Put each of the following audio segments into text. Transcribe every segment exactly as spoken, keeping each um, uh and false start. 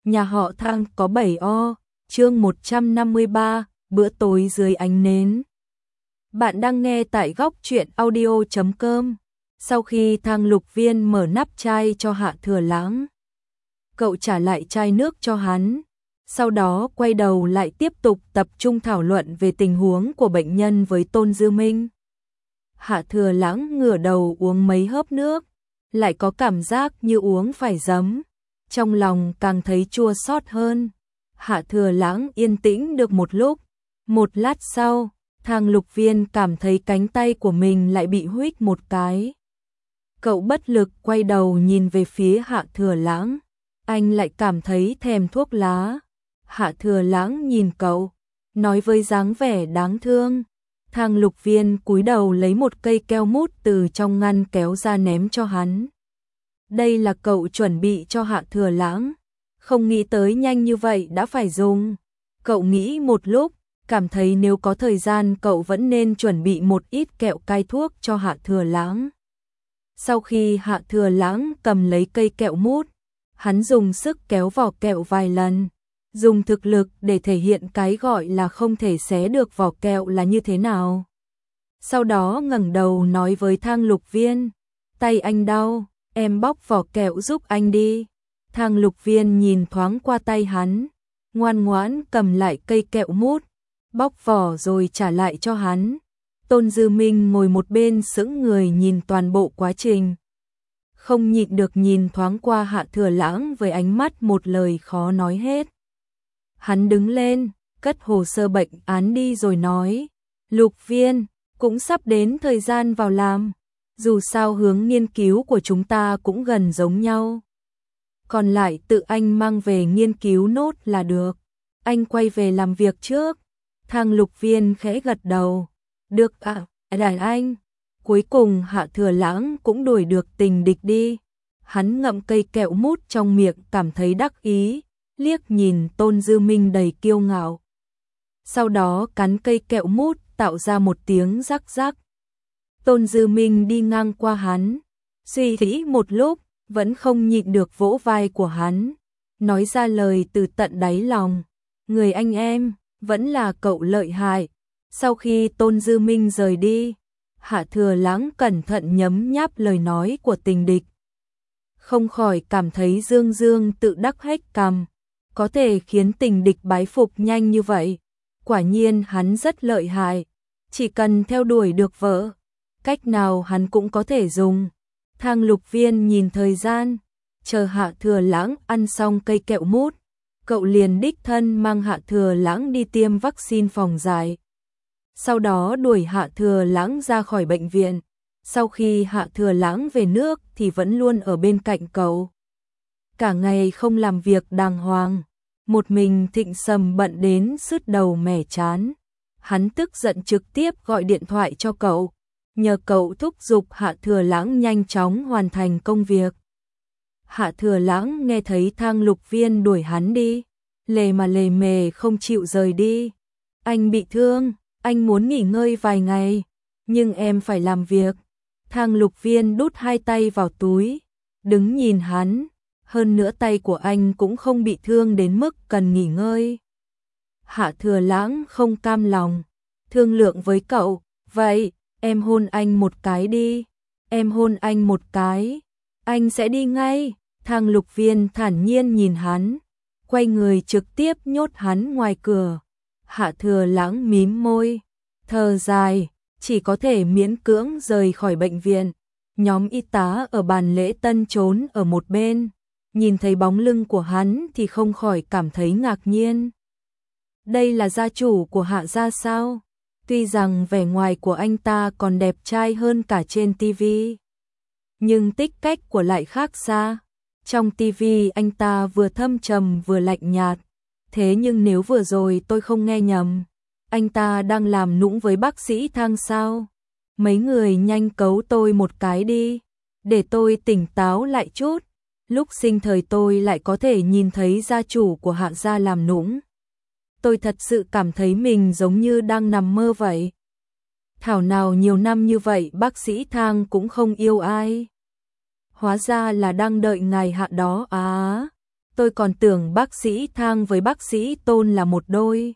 Nhà họ Thang có bảy o, chương một trăm năm mươi ba, bữa tối dưới ánh nến. Bạn đang nghe tại góc truyện audio chấm com. Sau khi Thang Lục Viên mở nắp chai cho Hạ Thừa Lãng, cậu trả lại chai nước cho hắn, sau đó quay đầu lại tiếp tục tập trung thảo luận về tình huống của bệnh nhân với Tôn Dư Minh. Hạ Thừa Lãng ngửa đầu uống mấy hớp nước, lại có cảm giác như uống phải giấm, trong lòng càng thấy chua xót hơn. Hạ Thừa Lãng yên tĩnh được một lúc, một lát sau, Thang Lục Viên cảm thấy cánh tay của mình lại bị huých một cái. Cậu bất lực quay đầu nhìn về phía Hạ Thừa Lãng, anh lại cảm thấy thèm thuốc lá. Hạ Thừa Lãng nhìn cậu, nói với dáng vẻ đáng thương. Thang Lục Viên cúi đầu lấy một cây keo mút từ trong ngăn kéo ra ném cho hắn. Đây là cậu chuẩn bị cho Hạ Thừa Lãng, không nghĩ tới nhanh như vậy đã phải dùng. Cậu nghĩ một lúc, cảm thấy nếu có thời gian cậu vẫn nên chuẩn bị một ít kẹo cai thuốc cho Hạ Thừa Lãng. Sau khi Hạ Thừa Lãng cầm lấy cây kẹo mút, hắn dùng sức kéo vỏ kẹo vài lần, dùng thực lực để thể hiện cái gọi là không thể xé được vỏ kẹo là như thế nào. Sau đó ngẩng đầu nói với Thang Lục Viên, tay anh đau, em bóc vỏ kẹo giúp anh đi. Thang Lục Viên nhìn thoáng qua tay hắn, ngoan ngoãn cầm lại cây kẹo mút, bóc vỏ rồi trả lại cho hắn. Tôn Dư Minh ngồi một bên sững người nhìn toàn bộ quá trình, không nhịn được nhìn thoáng qua Hạ Thừa Lãng với ánh mắt một lời khó nói hết. Hắn đứng lên, cất hồ sơ bệnh án đi rồi nói, Lục Viên, cũng sắp đến thời gian vào làm, dù sao hướng nghiên cứu của chúng ta cũng gần giống nhau. Còn lại tự anh mang về nghiên cứu nốt là được, anh quay về làm việc trước. Thang Lục Viên khẽ gật đầu, được ạ, à, đại anh. Cuối cùng Hạ Thừa Lãng cũng đuổi được tình địch đi. Hắn ngậm cây kẹo mút trong miệng cảm thấy đắc ý, liếc nhìn Tôn Dư Minh đầy kiêu ngạo. Sau đó cắn cây kẹo mút tạo ra một tiếng rắc rắc. Tôn Dư Minh đi ngang qua hắn, suy nghĩ một lúc, vẫn không nhịn được vỗ vai của hắn, nói ra lời từ tận đáy lòng, người anh em, vẫn là cậu lợi hại. Sau khi Tôn Dư Minh rời đi, Hạ Thừa Lãng cẩn thận nhấm nháp lời nói của tình địch, không khỏi cảm thấy dương dương tự đắc hết cằm, có thể khiến tình địch bái phục nhanh như vậy, quả nhiên hắn rất lợi hại, chỉ cần theo đuổi được vợ, cách nào hắn cũng có thể dùng. Thang Lục Viên nhìn thời gian, chờ Hạ Thừa Lãng ăn xong cây kẹo mút, cậu liền đích thân mang Hạ Thừa Lãng đi tiêm vaccine phòng dại. Sau đó đuổi Hạ Thừa Lãng ra khỏi bệnh viện. Sau khi Hạ Thừa Lãng về nước thì vẫn luôn ở bên cạnh cậu. Cả ngày không làm việc đàng hoàng, một mình Thịnh Sầm bận đến sứt đầu mẻ chán. Hắn tức giận trực tiếp gọi điện thoại cho cậu, nhờ cậu thúc giục Hạ Thừa Lãng nhanh chóng hoàn thành công việc. Hạ Thừa Lãng nghe thấy Thang Lục Viên đuổi hắn đi, lề mà lề mề không chịu rời đi. Anh bị thương, anh muốn nghỉ ngơi vài ngày, nhưng em phải làm việc. Thang Lục Viên đút hai tay vào túi, đứng nhìn hắn, hơn nữa tay của anh cũng không bị thương đến mức cần nghỉ ngơi. Hạ Thừa Lãng không cam lòng, thương lượng với cậu, vậy, em hôn anh một cái đi, em hôn anh một cái, anh sẽ đi ngay. Thang Lục Viên thản nhiên nhìn hắn, quay người trực tiếp nhốt hắn ngoài cửa. Hạ Thừa Lãng mím môi, thở dài, chỉ có thể miễn cưỡng rời khỏi bệnh viện. Nhóm y tá ở bàn lễ tân trốn ở một bên, nhìn thấy bóng lưng của hắn thì không khỏi cảm thấy ngạc nhiên. Đây là gia chủ của Hạ gia sao? Tuy rằng vẻ ngoài của anh ta còn đẹp trai hơn cả trên tivi, nhưng tích cách của lại khác xa. Trong tivi anh ta vừa thâm trầm vừa lạnh nhạt, thế nhưng nếu vừa rồi tôi không nghe nhầm, anh ta đang làm nũng với bác sĩ Thang sao? Mấy người nhanh cấu tôi một cái đi, để tôi tỉnh táo lại chút, lúc sinh thời tôi lại có thể nhìn thấy gia chủ của Hạ gia làm nũng. Tôi thật sự cảm thấy mình giống như đang nằm mơ vậy. Thảo nào nhiều năm như vậy bác sĩ Thang cũng không yêu ai. Hóa ra là đang đợi ngài Hạ đó à. Tôi còn tưởng bác sĩ Thang với bác sĩ Tôn là một đôi.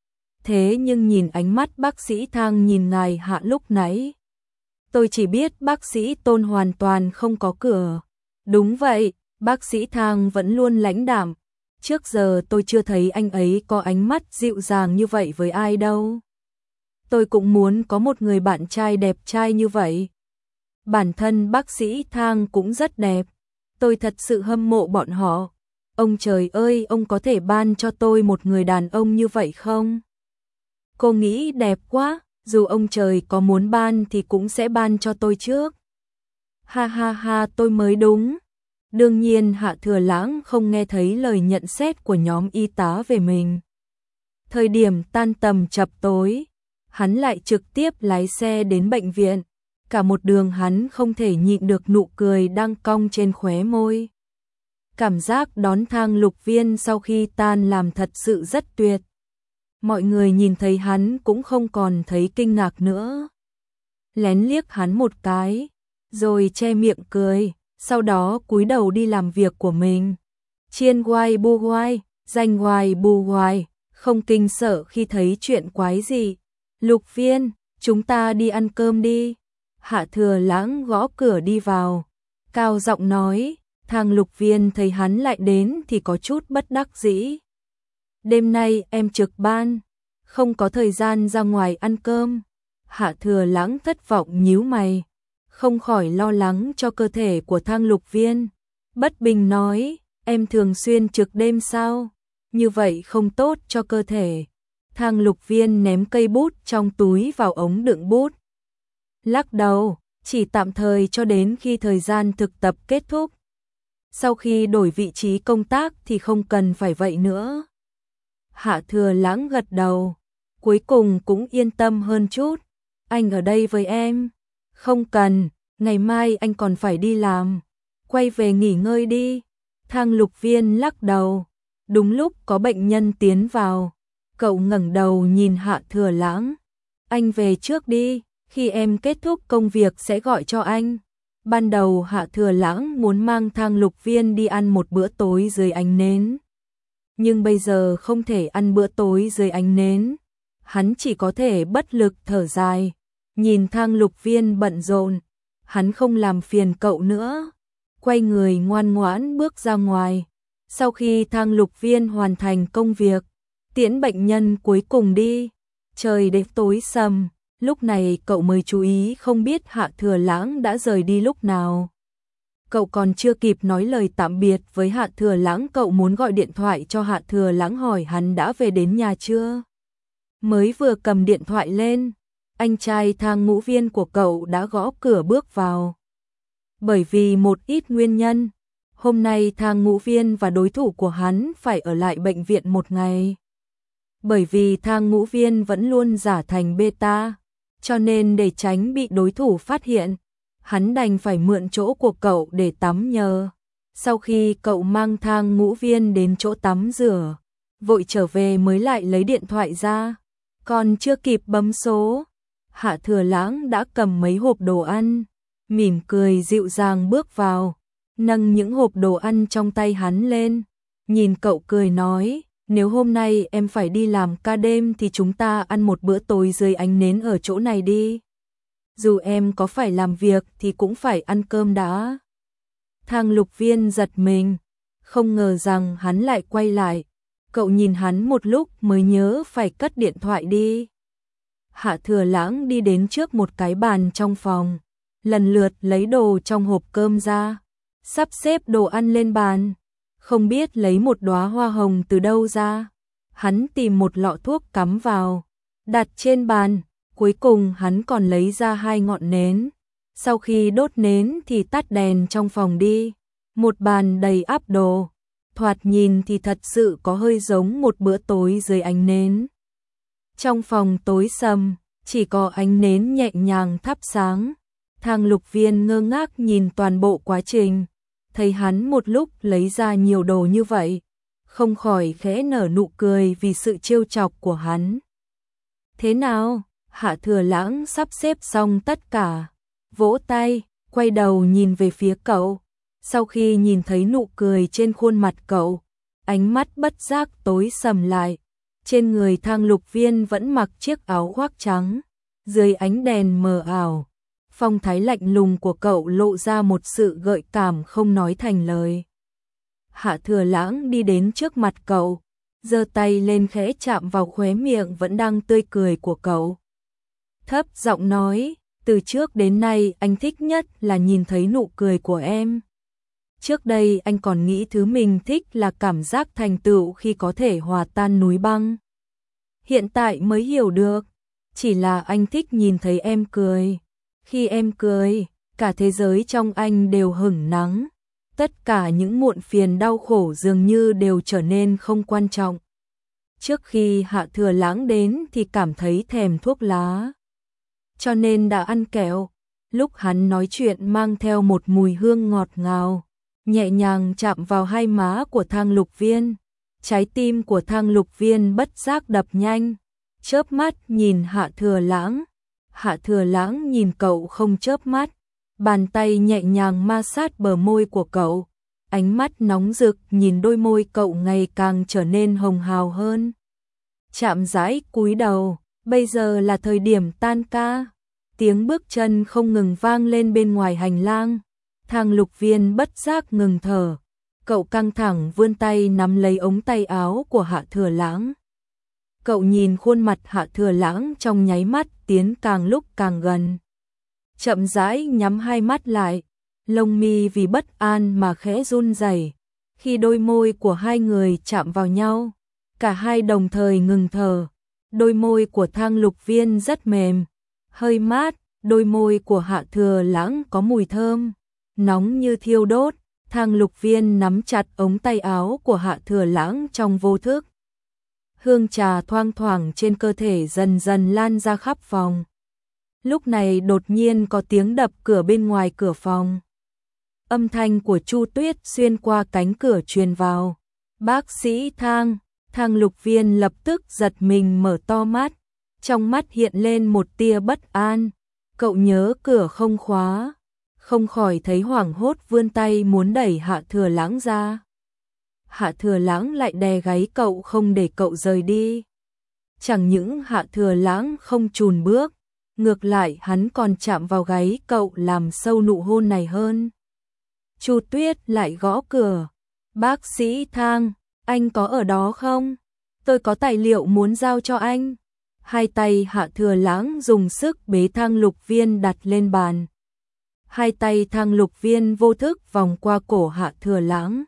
Thế nhưng nhìn ánh mắt bác sĩ Thang nhìn ngài Hạ lúc nãy, tôi chỉ biết bác sĩ Tôn hoàn toàn không có cửa. Đúng vậy, bác sĩ Thang vẫn luôn lãnh đạm. Trước giờ tôi chưa thấy anh ấy có ánh mắt dịu dàng như vậy với ai đâu. Tôi cũng muốn có một người bạn trai đẹp trai như vậy. Bản thân bác sĩ Thang cũng rất đẹp. Tôi thật sự hâm mộ bọn họ. Ông trời ơi, ông có thể ban cho tôi một người đàn ông như vậy không? Cô nghĩ đẹp quá, dù ông trời có muốn ban thì cũng sẽ ban cho tôi trước. Ha ha ha, tôi mới đúng. Đương nhiên Hạ Thừa Lãng không nghe thấy lời nhận xét của nhóm y tá về mình. Thời điểm tan tầm chập tối, hắn lại trực tiếp lái xe đến bệnh viện. Cả một đường hắn không thể nhịn được nụ cười đang cong trên khóe môi. Cảm giác đón Thang Lục Viên sau khi tan làm thật sự rất tuyệt. Mọi người nhìn thấy hắn cũng không còn thấy kinh ngạc nữa. Lén liếc hắn một cái, rồi che miệng cười, sau đó cúi đầu đi làm việc của mình. Chiên hoài bu hoài, danh hoài bu hoài, không kinh sợ khi thấy chuyện quái gì. Lục Viên, chúng ta đi ăn cơm đi. Hạ Thừa Lãng gõ cửa đi vào, cao giọng nói. Thang Lục Viên thấy hắn lại đến thì có chút bất đắc dĩ. Đêm nay em trực ban, không có thời gian ra ngoài ăn cơm. Hạ Thừa Lãng thất vọng nhíu mày, không khỏi lo lắng cho cơ thể của Thang Lục Viên. Bất bình nói, em thường xuyên trực đêm sao? Như vậy không tốt cho cơ thể. Thang Lục Viên ném cây bút trong túi vào ống đựng bút. Lắc đầu, chỉ tạm thời cho đến khi thời gian thực tập kết thúc. Sau khi đổi vị trí công tác thì không cần phải vậy nữa. Hạ Thừa Lãng gật đầu, cuối cùng cũng yên tâm hơn chút. Anh ở đây với em. Không cần, ngày mai anh còn phải đi làm. Quay về nghỉ ngơi đi. Thang Lục Viên lắc đầu. Đúng lúc có bệnh nhân tiến vào. Cậu ngẩng đầu nhìn Hạ Thừa Lãng. Anh về trước đi, khi em kết thúc công việc sẽ gọi cho anh. Ban đầu Hạ Thừa Lãng muốn mang Thang Lục Viên đi ăn một bữa tối dưới ánh nến. Nhưng bây giờ không thể ăn bữa tối dưới ánh nến. Hắn chỉ có thể bất lực thở dài. Nhìn Thang Lục Viên bận rộn, hắn không làm phiền cậu nữa. Quay người ngoan ngoãn bước ra ngoài. Sau khi Thang Lục Viên hoàn thành công việc, tiễn bệnh nhân cuối cùng đi. Trời đến tối sầm. Lúc này cậu mới chú ý không biết Hạ Thừa Lãng đã rời đi lúc nào. Cậu còn chưa kịp nói lời tạm biệt với Hạ Thừa Lãng, cậu muốn gọi điện thoại cho Hạ Thừa Lãng hỏi hắn đã về đến nhà chưa. Mới vừa cầm điện thoại lên, anh trai Thang Ngũ Viên của cậu đã gõ cửa bước vào. Bởi vì một ít nguyên nhân, hôm nay Thang Ngũ Viên và đối thủ của hắn phải ở lại bệnh viện một ngày. Bởi vì Thang Ngũ Viên vẫn luôn giả thành beta, cho nên để tránh bị đối thủ phát hiện, hắn đành phải mượn chỗ của cậu để tắm nhờ. Sau khi cậu mang Thang Ngũ Viên đến chỗ tắm rửa, vội trở về mới lại lấy điện thoại ra. Còn chưa kịp bấm số, Hạ Thừa Lãng đã cầm mấy hộp đồ ăn, mỉm cười dịu dàng bước vào, nâng những hộp đồ ăn trong tay hắn lên, nhìn cậu cười nói, nếu hôm nay em phải đi làm ca đêm thì chúng ta ăn một bữa tối dưới ánh nến ở chỗ này đi. Dù em có phải làm việc thì cũng phải ăn cơm đã. Thang Lục Viên giật mình, không ngờ rằng hắn lại quay lại. Cậu nhìn hắn một lúc mới nhớ phải cất điện thoại đi. Hạ Thừa Lãng đi đến trước một cái bàn trong phòng, lần lượt lấy đồ trong hộp cơm ra, sắp xếp đồ ăn lên bàn. Không biết lấy một đóa hoa hồng từ đâu ra. Hắn tìm một lọ thuốc cắm vào, đặt trên bàn. Cuối cùng hắn còn lấy ra hai ngọn nến. Sau khi đốt nến thì tắt đèn trong phòng đi. Một bàn đầy ắp đồ. Thoạt nhìn thì thật sự có hơi giống một bữa tối dưới ánh nến. Trong phòng tối sầm, chỉ có ánh nến nhẹ nhàng thắp sáng. Thang Lục Viên ngơ ngác nhìn toàn bộ quá trình. Thấy hắn một lúc lấy ra nhiều đồ như vậy, không khỏi khẽ nở nụ cười vì sự trêu chọc của hắn. Thế nào? Hạ Thừa Lãng sắp xếp xong tất cả, vỗ tay, quay đầu nhìn về phía cậu. Sau khi nhìn thấy nụ cười trên khuôn mặt cậu, ánh mắt bất giác tối sầm lại. Trên người Thang Lục Viên vẫn mặc chiếc áo khoác trắng, dưới ánh đèn mờ ảo, phong thái lạnh lùng của cậu lộ ra một sự gợi cảm không nói thành lời. Hạ Thừa Lãng đi đến trước mặt cậu, giơ tay lên khẽ chạm vào khóe miệng vẫn đang tươi cười của cậu. Thấp giọng nói, từ trước đến nay anh thích nhất là nhìn thấy nụ cười của em. Trước đây anh còn nghĩ thứ mình thích là cảm giác thành tựu khi có thể hòa tan núi băng. Hiện tại mới hiểu được, chỉ là anh thích nhìn thấy em cười. Khi em cười, cả thế giới trong anh đều hửng nắng. Tất cả những muộn phiền đau khổ dường như đều trở nên không quan trọng. Trước khi Hạ Thừa Lãng đến thì cảm thấy thèm thuốc lá, cho nên đã ăn kẹo. Lúc hắn nói chuyện mang theo một mùi hương ngọt ngào, nhẹ nhàng chạm vào hai má của Thang Lục Viên. Trái tim của Thang Lục Viên bất giác đập nhanh, chớp mắt nhìn Hạ Thừa Lãng. Hạ Thừa Lãng nhìn cậu không chớp mắt, bàn tay nhẹ nhàng ma sát bờ môi của cậu, ánh mắt nóng rực nhìn đôi môi cậu ngày càng trở nên hồng hào hơn. Chạm rãi cúi đầu, bây giờ là thời điểm tan ca. Tiếng bước chân không ngừng vang lên bên ngoài hành lang. Thang Lục Viên bất giác ngừng thở, cậu căng thẳng vươn tay nắm lấy ống tay áo của Hạ Thừa Lãng. Cậu nhìn khuôn mặt Hạ Thừa Lãng trong nháy mắt tiến càng lúc càng gần. Chậm rãi nhắm hai mắt lại, lông mi vì bất an mà khẽ run rẩy. Khi đôi môi của hai người chạm vào nhau, cả hai đồng thời ngừng thở. Đôi môi của Thang Lục Viên rất mềm, hơi mát, đôi môi của Hạ Thừa Lãng có mùi thơm, nóng như thiêu đốt. Thang Lục Viên nắm chặt ống tay áo của Hạ Thừa Lãng trong vô thức. Hương trà thoang thoảng trên cơ thể dần dần lan ra khắp phòng. Lúc này đột nhiên có tiếng đập cửa bên ngoài cửa phòng. Âm thanh của Chu Tuyết xuyên qua cánh cửa truyền vào. Bác sĩ Thang. Thang Lục Viên lập tức giật mình mở to mắt, trong mắt hiện lên một tia bất an. Cậu nhớ cửa không khóa, không khỏi thấy hoảng hốt vươn tay muốn đẩy Hạ Thừa Lãng ra. Hạ Thừa Lãng lại đè gáy cậu không để cậu rời đi. Chẳng những Hạ Thừa Lãng không chùn bước, ngược lại hắn còn chạm vào gáy cậu làm sâu nụ hôn này hơn. Chu Tuyết lại gõ cửa. Bác sĩ Thang, anh có ở đó không? Tôi có tài liệu muốn giao cho anh. Hai tay Hạ Thừa Lãng dùng sức bế Thang Lục Viên đặt lên bàn. Hai tay Thang Lục Viên vô thức vòng qua cổ Hạ Thừa Lãng.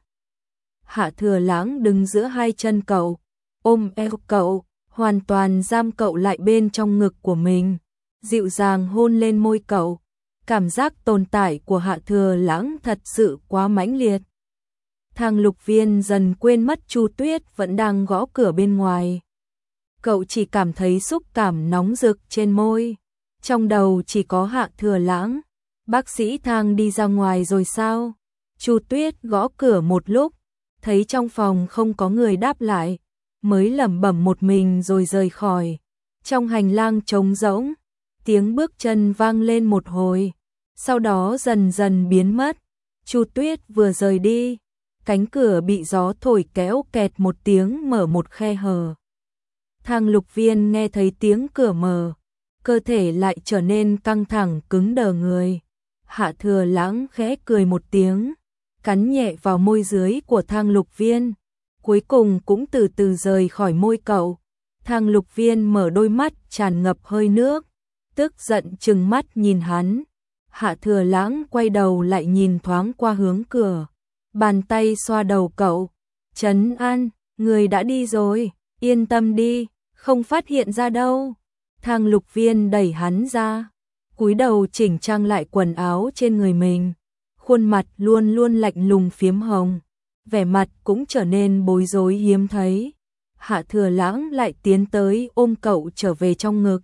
Hạ Thừa Lãng đứng giữa hai chân cậu, ôm eo cậu, hoàn toàn giam cậu lại bên trong ngực của mình, dịu dàng hôn lên môi cậu. Cảm giác tồn tại của Hạ Thừa Lãng thật sự quá mãnh liệt. Thang Lục Viên dần quên mất Chu Tuyết vẫn đang gõ cửa bên ngoài. Cậu chỉ cảm thấy xúc cảm nóng rực trên môi, trong đầu chỉ có Hạ Thừa Lãng. Bác sĩ Thang đi ra ngoài rồi sao? Chu Tuyết gõ cửa một lúc, thấy trong phòng không có người đáp lại, mới lẩm bẩm một mình rồi rời khỏi. Trong hành lang trống rỗng, tiếng bước chân vang lên một hồi, sau đó dần dần biến mất. Chu Tuyết vừa rời đi, cánh cửa bị gió thổi kéo kẹt một tiếng mở một khe hở. Thang Lục Viên nghe thấy tiếng cửa mở, cơ thể lại trở nên căng thẳng cứng đờ người. Hạ Thừa Lãng khẽ cười một tiếng, cắn nhẹ vào môi dưới của Thang Lục Viên, cuối cùng cũng từ từ rời khỏi môi cậu. Thang Lục Viên mở đôi mắt tràn ngập hơi nước, tức giận trừng mắt nhìn hắn. Hạ Thừa Lãng quay đầu lại nhìn thoáng qua hướng cửa, bàn tay xoa đầu cậu, trấn an, người đã đi rồi, yên tâm đi, không phát hiện ra đâu. Thang Lục Viên đẩy hắn ra, cúi đầu chỉnh trang lại quần áo trên người mình, khuôn mặt luôn luôn lạnh lùng phiếm hồng, vẻ mặt cũng trở nên bối rối hiếm thấy. Hạ Thừa Lãng lại tiến tới ôm cậu trở về trong ngực,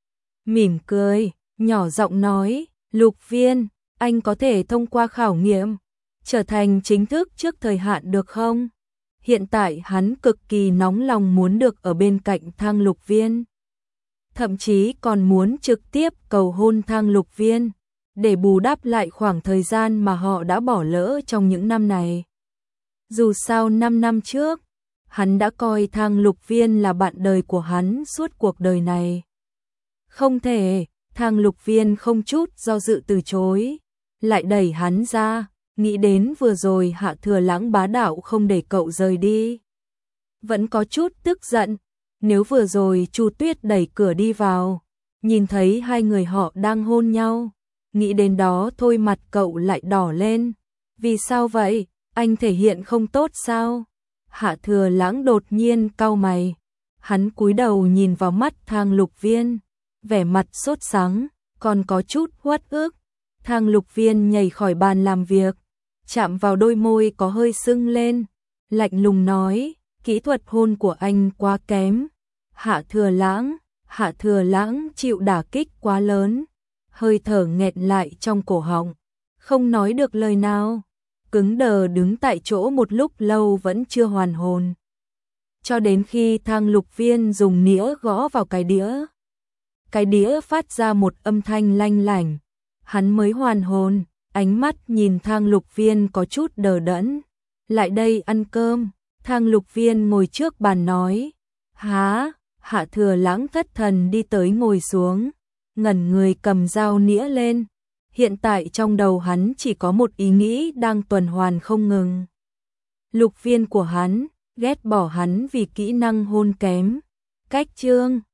mỉm cười, nhỏ giọng nói, Lục Viên, anh có thể thông qua khảo nghiệm, trở thành chính thức trước thời hạn được không? Hiện tại hắn cực kỳ nóng lòng muốn được ở bên cạnh Thang Lục Viên, thậm chí còn muốn trực tiếp cầu hôn Thang Lục Viên, để bù đắp lại khoảng thời gian mà họ đã bỏ lỡ trong những năm này. Dù sao năm năm trước, hắn đã coi Thang Lục Viên là bạn đời của hắn suốt cuộc đời này. Không thể, Thang Lục Viên không chút do dự từ chối, lại đẩy hắn ra, nghĩ đến vừa rồi Hạ Thừa Lãng bá đạo không để cậu rời đi. Vẫn có chút tức giận, nếu vừa rồi Chu Tuyết đẩy cửa đi vào, nhìn thấy hai người họ đang hôn nhau, nghĩ đến đó thôi mặt cậu lại đỏ lên. Vì sao vậy? Anh thể hiện không tốt sao? Hạ Thừa Lãng đột nhiên cau mày. Hắn cúi đầu nhìn vào mắt Thang Lục Viên, vẻ mặt sốt sắng, còn có chút uất ức. Thang Lục Viên nhảy khỏi bàn làm việc, chạm vào đôi môi có hơi sưng lên, lạnh lùng nói, kỹ thuật hôn của anh quá kém. Hạ Thừa Lãng, Hạ Thừa Lãng chịu đả kích quá lớn, hơi thở nghẹn lại trong cổ họng, không nói được lời nào, cứng đờ đứng tại chỗ một lúc lâu vẫn chưa hoàn hồn. Cho đến khi Thang Lục Viên dùng nĩa gõ vào cái đĩa, cái đĩa phát ra một âm thanh lanh lảnh, hắn mới hoàn hồn, ánh mắt nhìn Thang Lục Viên có chút đờ đẫn. Lại đây ăn cơm. Thang Lục Viên ngồi trước bàn nói. Hả? Hạ Thừa Lãng thất thần đi tới ngồi xuống, ngẩn người cầm dao nĩa lên. Hiện tại trong đầu hắn chỉ có một ý nghĩ đang tuần hoàn không ngừng. Lục Viên của hắn, ghét bỏ hắn vì kỹ năng hôn kém. Cách chương